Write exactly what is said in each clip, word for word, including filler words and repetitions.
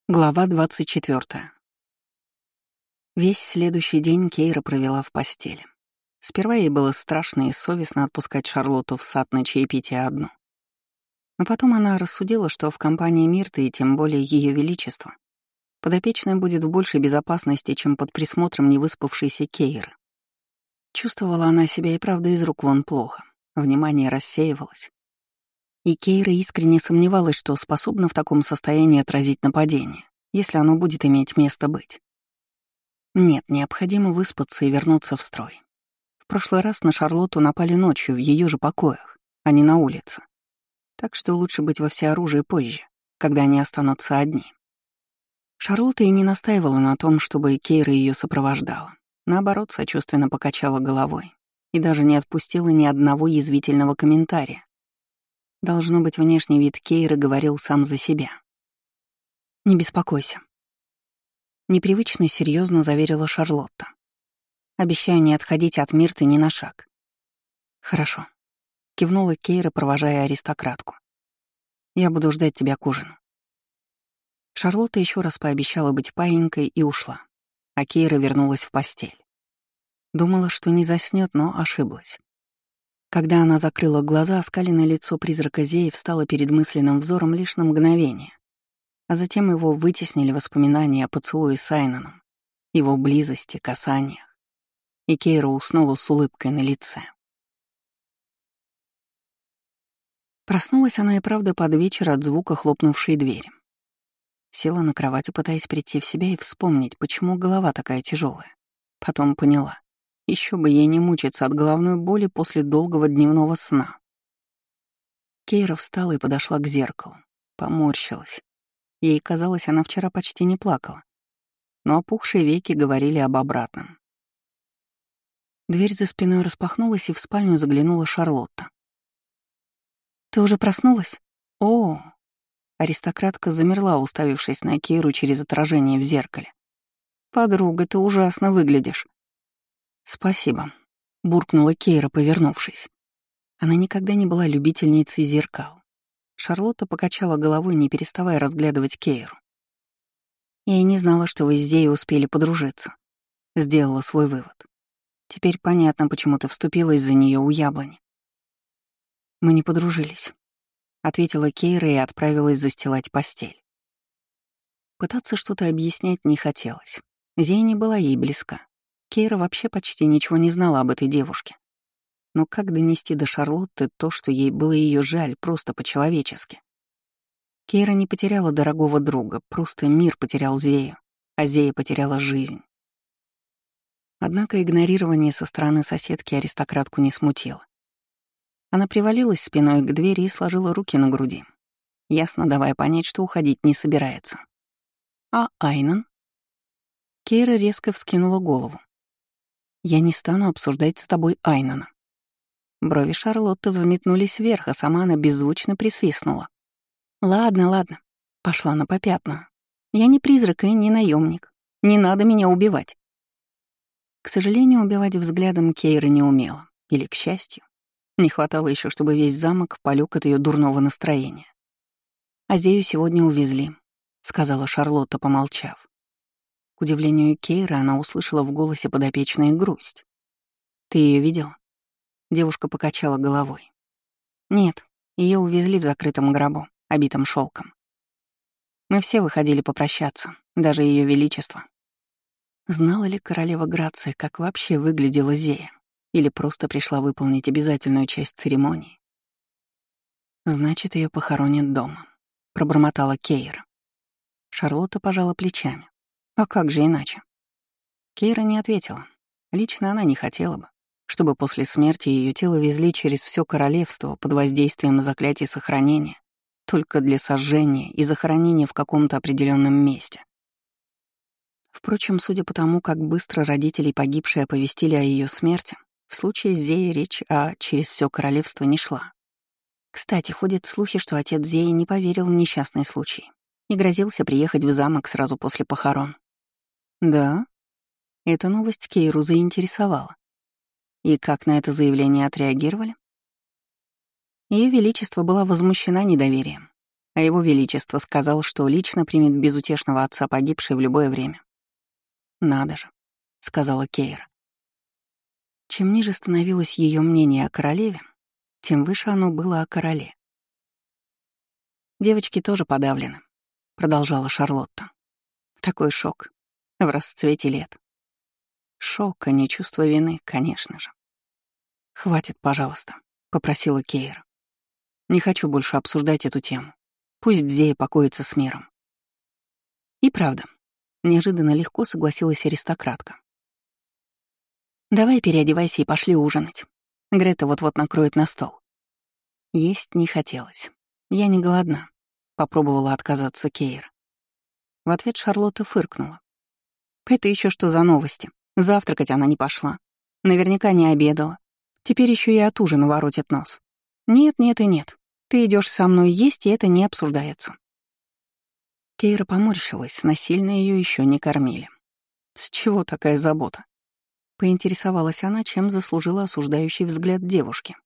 Глава двадцать четвёртая. Весь следующий день Кейра провела в постели. Сперва ей было страшно и совестно отпускать Шарлотту в сад на чаепитие одну. Но потом она рассудила, что в компании Мирты и тем более Ее Величества подопечная будет в большей безопасности, чем под присмотром невыспавшейся Кейры. Чувствовала она себя и правда из рук вон плохо, внимание рассеивалось. И Кейра искренне сомневалась, что способна в таком состоянии отразить нападение, если оно будет иметь место быть. Нет, необходимо выспаться и вернуться в строй. В прошлый раз на Шарлотту напали ночью в ее же покоях, а не на улице. Так что лучше быть во всеоружии позже, когда они останутся одни. Шарлотта и не настаивала на том, чтобы Кейра ее сопровождала. Наоборот, сочувственно покачала головой и даже не отпустила ни одного язвительного комментария. Должно быть, внешний вид Кейры говорил сам за себя. «Не беспокойся», — непривычно серьезно заверила Шарлотта. «Обещаю не отходить от Мирты ни на шаг». «Хорошо», — кивнула Кейра, провожая аристократку. «Я буду ждать тебя к ужину». Шарлотта еще раз пообещала быть паинькой и ушла, а Кейра вернулась в постель. Думала, что не заснет, но ошиблась. Когда она закрыла глаза, оскаленное лицо призрака Зеи встало перед мысленным взором лишь на мгновение, а затем его вытеснили воспоминания о поцелуе с Айнаном, его близости, касаниях, и Кейра уснула с улыбкой на лице. Проснулась она и правда под вечер от звука хлопнувшей двери. Села на кровати, пытаясь прийти в себя и вспомнить, почему голова такая тяжелая. Потом поняла. Еще бы ей не мучиться от головной боли после долгого дневного сна. Кейра встала и подошла к зеркалу. Поморщилась. Ей казалось, она вчера почти не плакала. Но опухшие веки говорили об обратном. Дверь за спиной распахнулась, и в спальню заглянула Шарлотта. «Ты уже проснулась?» «О!» Аристократка замерла, уставившись на Кейру через отражение в зеркале. «Подруга, ты ужасно выглядишь». «Спасибо», — буркнула Кейра, повернувшись. Она никогда не была любительницей зеркал. Шарлотта покачала головой, не переставая разглядывать Кейру. «Я и не знала, что вы с Зеей успели подружиться», — сделала свой вывод. «Теперь понятно, почему ты вступилась за нее у яблони». «Мы не подружились», — ответила Кейра и отправилась застилать постель. Пытаться что-то объяснять не хотелось. Зея не была ей близка. Кейра вообще почти ничего не знала об этой девушке. Но как донести до Шарлотты то, что ей было ее жаль, просто по-человечески? Кейра не потеряла дорогого друга, просто мир потерял Зею, а Зея потеряла жизнь. Однако игнорирование со стороны соседки аристократку не смутило. Она привалилась спиной к двери и сложила руки на груди, ясно давая понять, что уходить не собирается. «А Айнан?» Кейра резко вскинула голову. «Я не стану обсуждать с тобой Айнана». Брови Шарлотты взметнулись вверх, а сама она беззвучно присвистнула. «Ладно, ладно», — пошла на попятную. «Я не призрак и не наемник. Не надо меня убивать». К сожалению, убивать взглядом Кейра не умела. Или, к счастью. Не хватало еще, чтобы весь замок полёг от ее дурного настроения. «Азею сегодня увезли», — сказала Шарлотта, помолчав. К удивлению Кейры, она услышала в голосе подопечной грусть. «Ты ее видела?» Девушка покачала головой. «Нет, ее увезли в закрытом гробу, обитом шелком. Мы все выходили попрощаться, даже Ее Величество». Знала ли королева Грация, как вообще выглядела Зея? Или просто пришла выполнить обязательную часть церемонии? «Значит, ее похоронят дома», — пробормотала Кейра. Шарлотта пожала плечами. А как же иначе? Кейра не ответила. Лично она не хотела бы, чтобы после смерти ее тело везли через все королевство под воздействием заклятий сохранения, только для сожжения и захоронения в каком-то определенном месте. Впрочем, судя по тому, как быстро родители погибшей оповестили о ее смерти, в случае с Зеей речь о «через все королевство» не шла. Кстати, ходят слухи, что отец Зеи не поверил в несчастный случай и грозился приехать в замок сразу после похорон. Да, эта новость Кейру заинтересовала. И как на это заявление отреагировали? Ее Величество была возмущена недоверием. А его величество сказал, что лично примет безутешного отца погибшей в любое время. «Надо же», — сказала Кейра. Чем ниже становилось ее мнение о королеве, тем выше оно было о короле. «Девочки тоже подавлены», — продолжала Шарлотта. «Такой шок. В расцвете лет. Шок, а не чувство вины, конечно же». «Хватит, пожалуйста», — попросила Кейра. «Не хочу больше обсуждать эту тему. Пусть Дзея покоится с миром». И правда, неожиданно легко согласилась аристократка. «Давай переодевайся и пошли ужинать. Грета вот-вот накроет на стол». Есть не хотелось. Я не голодна. Попробовала отказаться Кейра. В ответ Шарлотта фыркнула. «Это еще что за новости? Завтракать она не пошла. Наверняка не обедала. Теперь еще и от ужина воротит нос. Нет, нет и нет. Ты идешь со мной есть, и это не обсуждается». Кейра поморщилась, насильно ее еще не кормили. С чего такая забота? Поинтересовалась она, чем заслужила осуждающий взгляд девушки.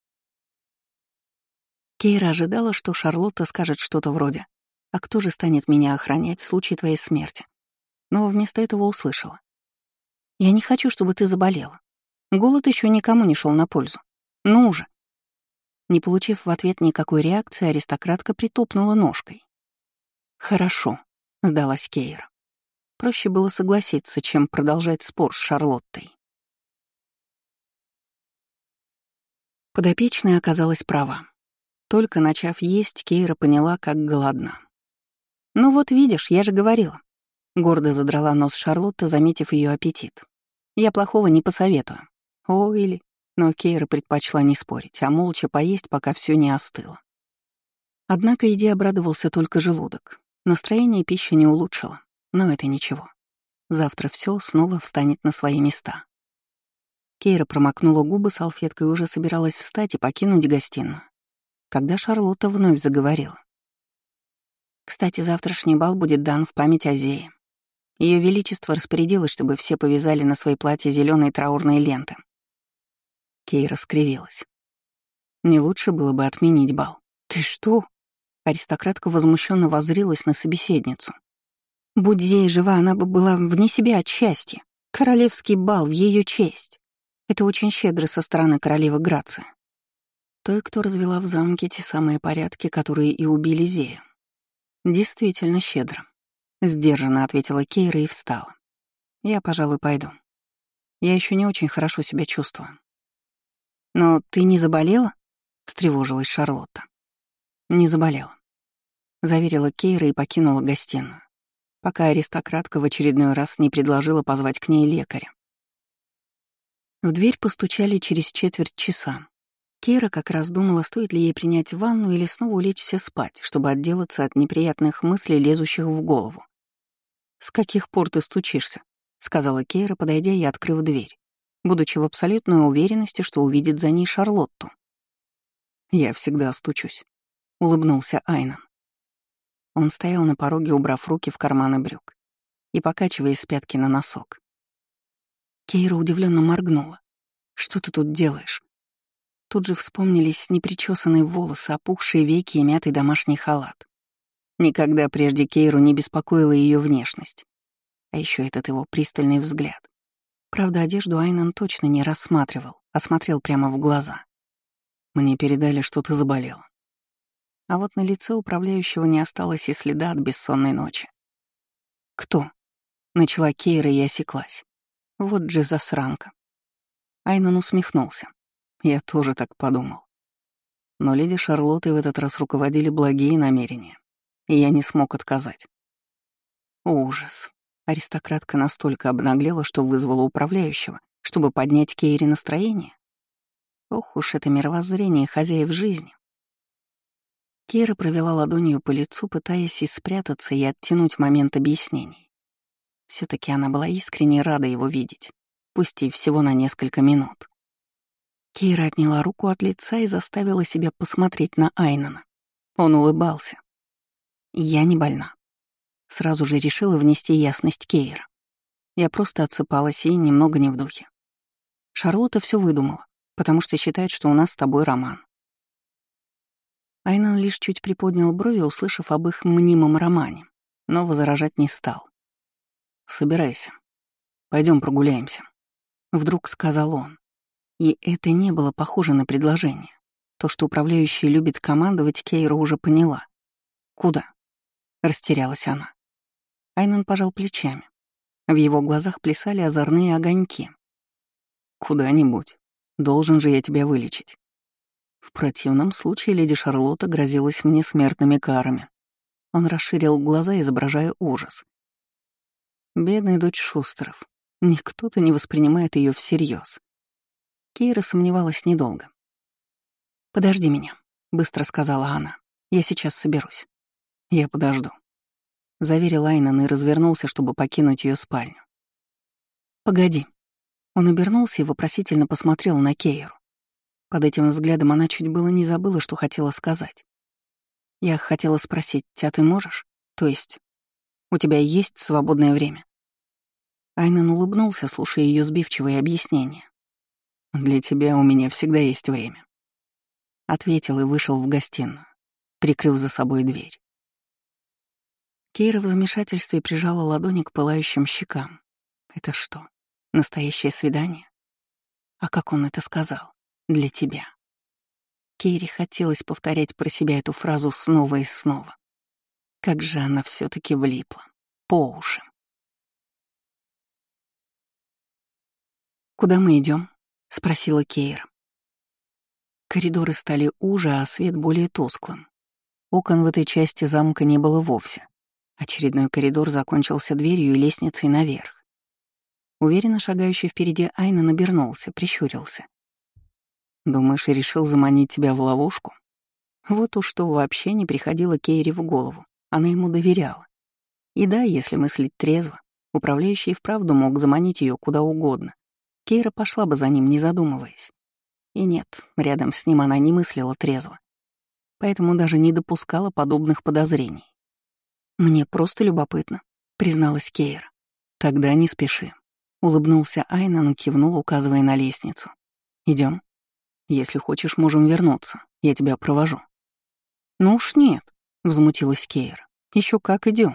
Кейра ожидала, что Шарлотта скажет что-то вроде «А кто же станет меня охранять в случае твоей смерти?» Но вместо этого услышала. «Я не хочу, чтобы ты заболела. Голод еще никому не шел на пользу. Ну же!» Не получив в ответ никакой реакции, аристократка притопнула ножкой. «Хорошо», — сдалась Кейра. Проще было согласиться, чем продолжать спор с Шарлоттой. Подопечная оказалась права. Только начав есть, Кейра поняла, как голодна. «Ну вот видишь, я же говорила». Гордо задрала нос Шарлотта, заметив ее аппетит. «Я плохого не посоветую». О, или... Но Кейра предпочла не спорить, а молча поесть, пока все не остыло. Однако еде обрадовался только желудок. Настроение пищи не улучшило, но это ничего. Завтра все снова встанет на свои места. Кейра промокнула губы салфеткой и уже собиралась встать и покинуть гостиную, когда Шарлотта вновь заговорила. «Кстати, завтрашний бал будет дан в память о Зее. Ее Величество распорядилось, чтобы все повязали на свои платья зеленые траурные ленты». Кейра скривилась. «Не лучше было бы отменить бал». «Ты что?» Аристократка возмущенно воззрилась на собеседницу. «Будь Зея жива, она бы была вне себя от счастья. Королевский бал в ее честь. Это очень щедро со стороны королевы Грации. Той, кто развела в замке те самые порядки, которые и убили Зею. Действительно щедро», — сдержанно ответила Кейра и встала. «Я, пожалуй, пойду. Я еще не очень хорошо себя чувствую». «Но ты не заболела?» — встревожилась Шарлотта. «Не заболела», — заверила Кейра и покинула гостиную, пока аристократка в очередной раз не предложила позвать к ней лекаря. В дверь постучали через четверть часа. Кейра как раз думала, стоит ли ей принять ванну или снова улечься спать, чтобы отделаться от неприятных мыслей, лезущих в голову. «С каких пор ты стучишься?» — сказала Кейра, подойдя и открыв дверь, будучи в абсолютной уверенности, что увидит за ней Шарлотту. «Я всегда стучусь», — улыбнулся Айнан. Он стоял на пороге, убрав руки в карманы брюк и покачиваясь с пятки на носок. Кейра удивленно моргнула. «Что ты тут делаешь?» Тут же вспомнились непричесанные волосы, опухшие веки и мятый домашний халат. Никогда прежде Кейру не беспокоила ее внешность. А еще этот его пристальный взгляд. Правда, одежду Айнан точно не рассматривал, а смотрел прямо в глаза. «Мне передали, что ты заболела». А вот на лице управляющего не осталось и следа от бессонной ночи. «Кто?» — начала Кейра и осеклась. «Вот же засранка». Айнан усмехнулся. Я тоже так подумал. Но леди Шарлотты в этот раз руководили благие намерения, и я не смог отказать. Ужас. Аристократка настолько обнаглела, что вызвала управляющего, чтобы поднять Кейре настроение. Ох уж это мировоззрение хозяев жизни. Кейра провела ладонью по лицу, пытаясь и спрятаться, и оттянуть момент объяснений. все таки она была искренне рада его видеть, пусть и всего на несколько минут. Кейра отняла руку от лица и заставила себя посмотреть на Айнана. Он улыбался. «Я не больна». Сразу же решила внести ясность Кейра. Я просто отсыпалась и немного не в духе. Шарлотта все выдумала, потому что считает, что у нас с тобой роман. Айнан лишь чуть приподнял брови, услышав об их мнимом романе, но возражать не стал. «Собирайся. Пойдем прогуляемся», — вдруг сказал он. И это не было похоже на предложение. То, что управляющий любит командовать, Кейра уже поняла. «Куда?» — растерялась она. Айнан пожал плечами. В его глазах плясали озорные огоньки. «Куда-нибудь. Должен же я тебя вылечить. В противном случае леди Шарлотта грозилась мне смертными карами». Он расширил глаза, изображая ужас. Бедная дочь Шустеров. Никто-то не воспринимает ее всерьез. Кейра сомневалась недолго. «Подожди меня», — быстро сказала она. «Я сейчас соберусь». «Я подожду», — заверил Айнан и развернулся, чтобы покинуть ее спальню. «Погоди». Он обернулся и вопросительно посмотрел на Кейру. Под этим взглядом она чуть было не забыла, что хотела сказать. «Я хотела спросить, а ты можешь? То есть, у тебя есть свободное время?» Айнан улыбнулся, слушая ее сбивчивые объяснения. «Для тебя у меня всегда есть время», — ответил и вышел в гостиную, прикрыв за собой дверь. Кейра в замешательстве прижала ладони к пылающим щекам. «Это что, настоящее свидание? А как он это сказал? Для тебя?» Кейре хотелось повторять про себя эту фразу снова и снова. Как же она все таки влипла. По уши. «Куда мы идем? Спросила Кейра. Коридоры стали уже, а свет более тусклым. Окон в этой части замка не было вовсе. Очередной коридор закончился дверью и лестницей наверх. Уверенно шагающий впереди Айнан обернулся, прищурился. «Думаешь, и решил заманить тебя в ловушку?» Вот уж что вообще не приходило Кейре в голову. Она ему доверяла. И да, если мыслить трезво, управляющий вправду мог заманить ее куда угодно. Кейра пошла бы за ним, не задумываясь. И нет, рядом с ним она не мыслила трезво. Поэтому даже не допускала подобных подозрений. «Мне просто любопытно», — призналась Кейра. «Тогда не спеши», — улыбнулся Айнан и кивнул, указывая на лестницу. Идем. Если хочешь, можем вернуться. Я тебя провожу». «Ну уж нет», — возмутилась Кейра. Еще как идем.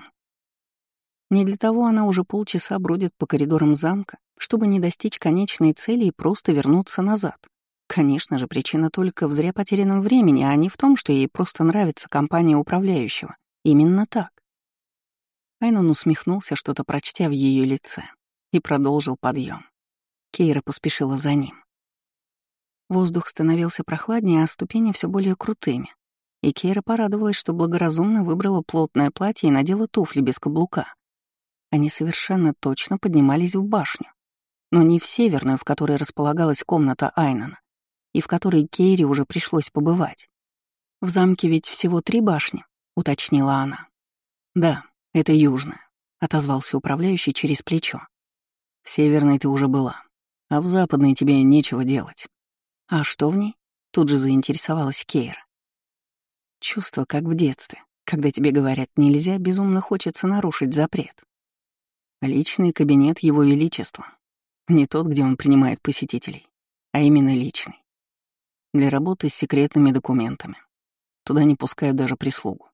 Не для того она уже полчаса бродит по коридорам замка, чтобы не достичь конечной цели и просто вернуться назад. Конечно же, причина только в зря потерянном времени, а не в том, что ей просто нравится компания управляющего. Именно так. Айнан усмехнулся, что-то прочтя в ее лице, и продолжил подъем. Кейра поспешила за ним. Воздух становился прохладнее, а ступени все более крутыми. И Кейра порадовалась, что благоразумно выбрала плотное платье и надела туфли без каблука. Они совершенно точно поднимались в башню. Но не в северную, в которой располагалась комната Айнана, и в которой Кейре уже пришлось побывать. «В замке ведь всего три башни», — уточнила она. «Да, это южная», — отозвался управляющий через плечо. «В северной ты уже была, а в западной тебе нечего делать». «А что в ней?» — тут же заинтересовалась Кейра. Чувство, как в детстве, когда тебе говорят «нельзя», безумно хочется нарушить запрет. Личный кабинет Его Величества. Не тот, где он принимает посетителей, а именно личный. Для работы с секретными документами. Туда не пускают даже прислугу.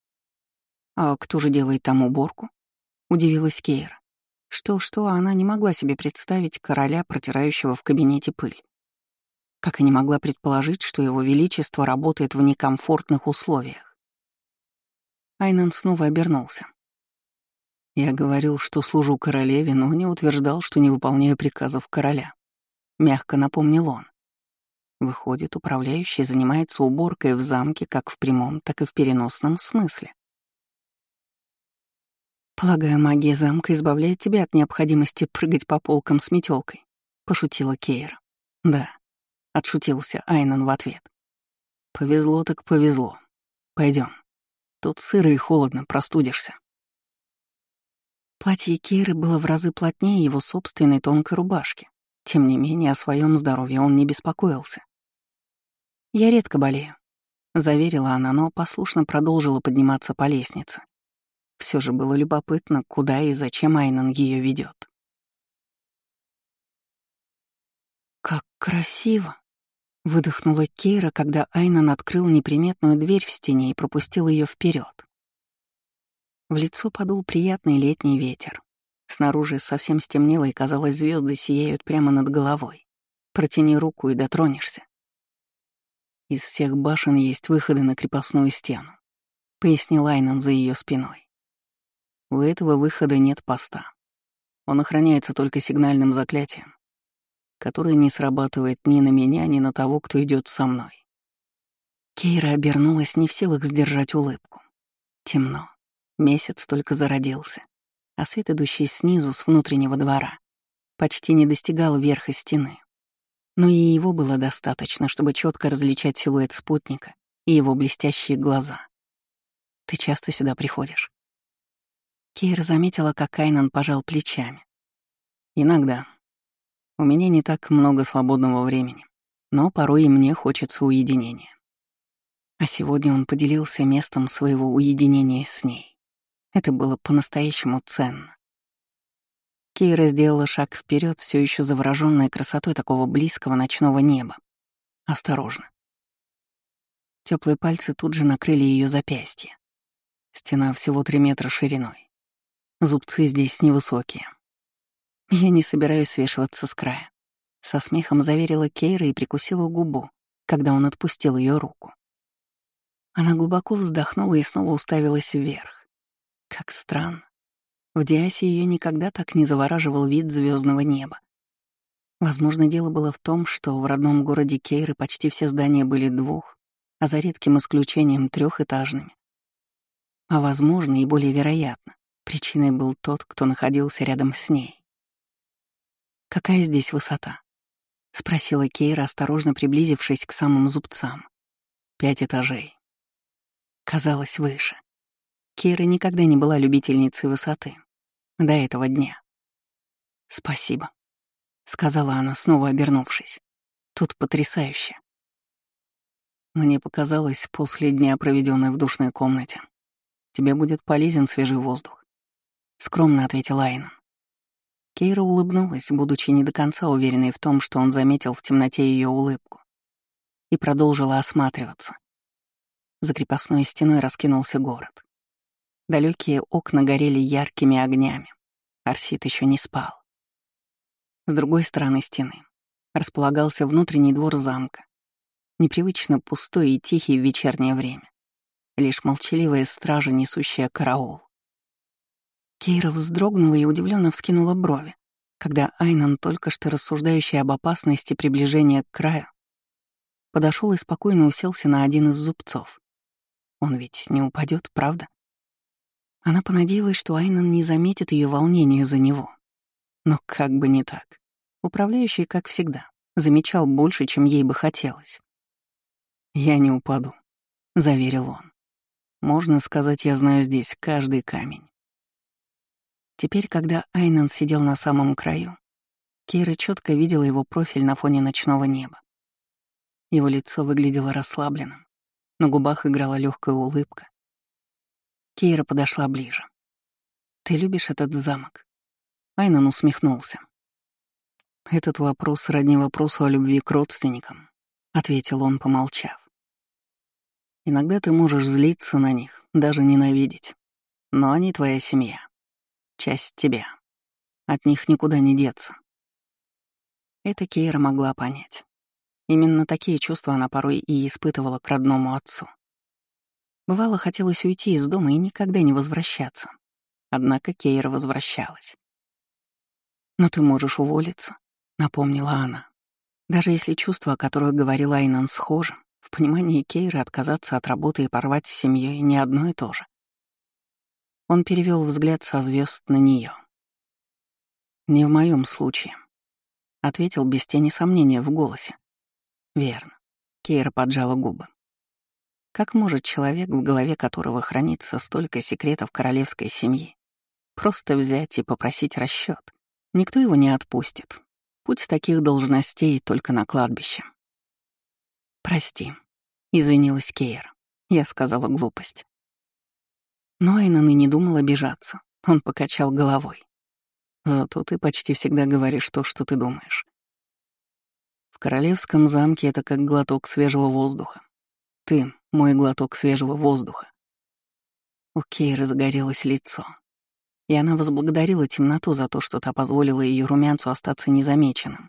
«А кто же делает там уборку?» — удивилась Кейра. Что-что, она не могла себе представить короля, протирающего в кабинете пыль. Как и не могла предположить, что Его Величество работает в некомфортных условиях. Айнан снова обернулся. «Я говорил, что служу королеве, но не утверждал, что не выполняю приказов короля», — мягко напомнил он. Выходит, управляющий занимается уборкой в замке как в прямом, так и в переносном смысле. «Полагаю, магия замка избавляет тебя от необходимости прыгать по полкам с метелкой», — пошутила Кейра. «Да», — отшутился Айнан в ответ. «Повезло так повезло. Пойдем. Тут сыро и холодно, простудишься». Платье Кейры было в разы плотнее его собственной тонкой рубашки. Тем не менее, о своем здоровье он не беспокоился. «Я редко болею», — заверила она, но послушно продолжила подниматься по лестнице. Все же было любопытно, куда и зачем Айнан ее ведет. «Как красиво!» Выдохнула Кейра, когда Айнан открыл неприметную дверь в стене и пропустил ее вперед. В лицо подул приятный летний ветер. Снаружи совсем стемнело, и, казалось, звезды сияют прямо над головой. Протяни руку и дотронешься. Из всех башен есть выходы на крепостную стену, пояснил Айнан за ее спиной. У этого выхода нет поста. Он охраняется только сигнальным заклятием, которое не срабатывает ни на меня, ни на того, кто идет со мной. Кейра обернулась, не в силах сдержать улыбку. Темно. Месяц только зародился, а свет, идущий снизу, с внутреннего двора, почти не достигал верха стены. Но и его было достаточно, чтобы четко различать силуэт спутника и его блестящие глаза. «Ты часто сюда приходишь?» Кейра заметила, как Айнан пожал плечами. «Иногда. У меня не так много свободного времени, но порой и мне хочется уединения». А сегодня он поделился местом своего уединения с ней. Это было по-настоящему ценно. Кейра сделала шаг вперед, все еще заворожённая красотой такого близкого ночного неба. Осторожно. Теплые пальцы тут же накрыли ее запястье. Стена всего три метра шириной. Зубцы здесь невысокие. Я не собираюсь свешиваться с края. Со смехом заверила Кейра и прикусила губу, когда он отпустил ее руку. Она глубоко вздохнула и снова уставилась вверх. Как странно. В Диасе ее никогда так не завораживал вид звездного неба. Возможно, дело было в том, что в родном городе Кейры почти все здания были двух, а за редким исключением трехэтажными. А возможно, и более вероятно, причиной был тот, кто находился рядом с ней. «Какая здесь высота?» — спросила Кейра, осторожно приблизившись к самым зубцам. «Пять этажей». Казалось, выше. Кейра никогда не была любительницей высоты. До этого дня. «Спасибо», — сказала она, снова обернувшись. «Тут потрясающе». «Мне показалось, после дня, проведенной в душной комнате, тебе будет полезен свежий воздух», — скромно ответил Айнан. Кейра улыбнулась, будучи не до конца уверенной в том, что он заметил в темноте ее улыбку, и продолжила осматриваться. За крепостной стеной раскинулся город. Далекие окна горели яркими огнями. Арсит еще не спал. С другой стороны стены располагался внутренний двор замка, непривычно пустой и тихий в вечернее время. Лишь молчаливая стража, несущая караул. Кейра вздрогнула и удивленно вскинула брови, когда Айнан, только что рассуждающий об опасности приближения к краю, подошел и спокойно уселся на один из зубцов. Он ведь не упадет, правда? Она понадеялась, что Айнан не заметит ее волнения за него. Но как бы не так. Управляющий, как всегда, замечал больше, чем ей бы хотелось. «Я не упаду», — заверил он. «Можно сказать, я знаю здесь каждый камень». Теперь, когда Айнан сидел на самом краю, Кейра четко видела его профиль на фоне ночного неба. Его лицо выглядело расслабленным, на губах играла легкая улыбка. Кейра подошла ближе. «Ты любишь этот замок?» Айнан усмехнулся. «Этот вопрос сродни вопросу о любви к родственникам», — ответил он, помолчав. «Иногда ты можешь злиться на них, даже ненавидеть. Но они твоя семья, часть тебя. От них никуда не деться». Это Кейра могла понять. Именно такие чувства она порой и испытывала к родному отцу. Бывало, хотелось уйти из дома и никогда не возвращаться. Однако Кейра возвращалась. «Но ты можешь уволиться», — напомнила она. Даже если чувства, о которых говорил Айнан, схожи, в понимании Кейры отказаться от работы и порвать с семьей не одно и то же. Он перевел взгляд со звезд на нее. «Не в моем случае», — ответил без тени сомнения в голосе. «Верно», — Кейра поджала губы. Как может человек, в голове которого хранится столько секретов королевской семьи, просто взять и попросить расчет? Никто его не отпустит. Путь таких должностей только на кладбище. «Прости», — извинилась Кейра. Я сказала глупость. Но Айнан и не думал обижаться. Он покачал головой. «Зато ты почти всегда говоришь то, что ты думаешь». В королевском замке это как глоток свежего воздуха. Ты — мой глоток свежего воздуха. У Кейры загорелось лицо, и она возблагодарила темноту за то, что та позволила ее румянцу остаться незамеченным.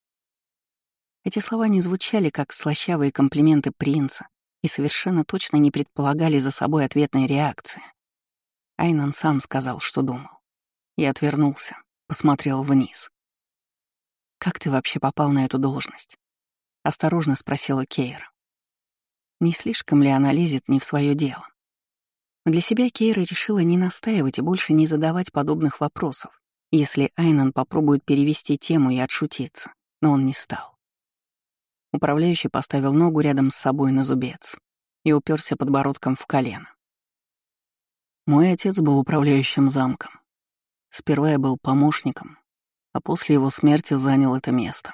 Эти слова не звучали как слащавые комплименты принца и совершенно точно не предполагали за собой ответной реакции. Айнан сам сказал, что думал. И отвернулся, посмотрел вниз. «Как ты вообще попал на эту должность?» — осторожно спросила Кейра. Не слишком ли она лезет не в свое дело? Для себя Кейра решила не настаивать и больше не задавать подобных вопросов, если Айнан попробует перевести тему и отшутиться, но он не стал. Управляющий поставил ногу рядом с собой на зубец и уперся подбородком в колено. Мой отец был управляющим замком. Сперва я был помощником, а после его смерти занял это место.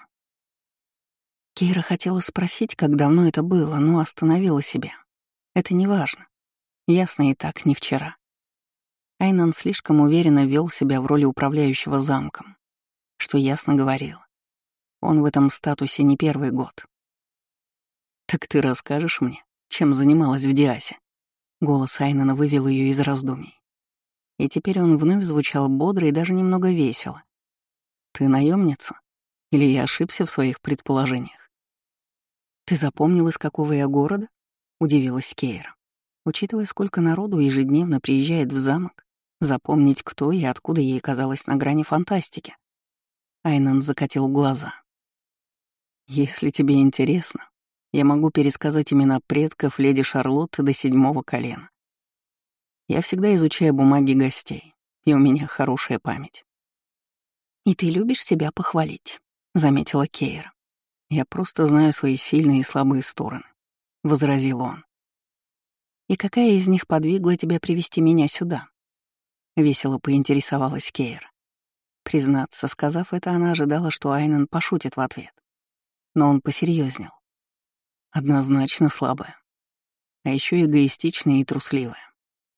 Кейра хотела спросить, как давно это было, но остановила себя. Это не важно. Ясно и так, не вчера. Айнан слишком уверенно вел себя в роли управляющего замком, что ясно говорил. Он в этом статусе не первый год. «Так ты расскажешь мне, чем занималась в Диасе?» Голос Айнана вывел ее из раздумий. И теперь он вновь звучал бодро и даже немного весело. «Ты наемница? Или я ошибся в своих предположениях?» «Ты запомнил, из какого я города?» — удивилась Кейра. Учитывая, сколько народу ежедневно приезжает в замок, запомнить, кто и откуда ей казалось на грани фантастики. Айнан закатил глаза. «Если тебе интересно, я могу пересказать имена предков леди Шарлотты до седьмого колена. Я всегда изучаю бумаги гостей, и у меня хорошая память». «И ты любишь себя похвалить», — заметила Кейра. «Я просто знаю свои сильные и слабые стороны», — возразил он. «И какая из них подвигла тебя привести меня сюда?» — весело поинтересовалась Кейра. Признаться, сказав это, она ожидала, что Айнан пошутит в ответ. Но он посерьезнел. Однозначно слабая. А еще эгоистичная и трусливая.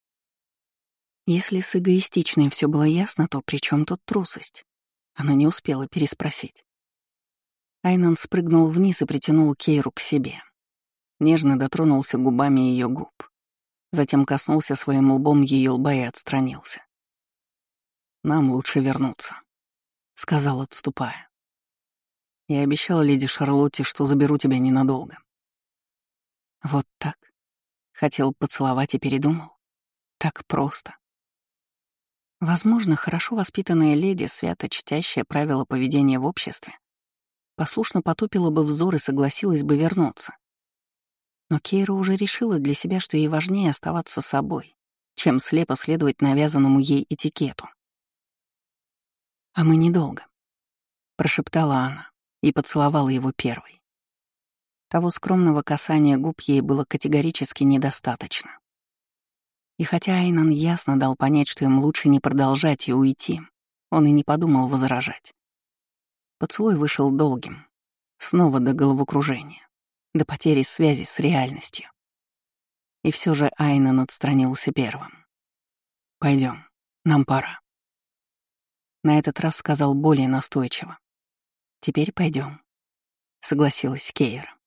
Если с эгоистичной все было ясно, то при чем тут трусость? Она не успела переспросить. Айнан спрыгнул вниз и притянул Кейру к себе. Нежно дотронулся губами ее губ. Затем коснулся своим лбом ее лба и отстранился. «Нам лучше вернуться», — сказал, отступая. «Я обещал леди Шарлотте, что заберу тебя ненадолго». Вот так. Хотел поцеловать и передумал. Так просто. Возможно, хорошо воспитанная леди, свято чтящая правила поведения в обществе, послушно потупила бы взор и согласилась бы вернуться. Но Кейра уже решила для себя, что ей важнее оставаться собой, чем слепо следовать навязанному ей этикету. «А мы недолго», — прошептала она и поцеловала его первой. Того скромного касания губ ей было категорически недостаточно. И хотя Айнан ясно дал понять, что им лучше не продолжать и уйти, он и не подумал возражать. Поцелуй вышел долгим, снова до головокружения, до потери связи с реальностью. И все же Айнан отстранился первым. «Пойдем, нам пора». На этот раз сказал более настойчиво. «Теперь пойдем», — согласилась Кейра.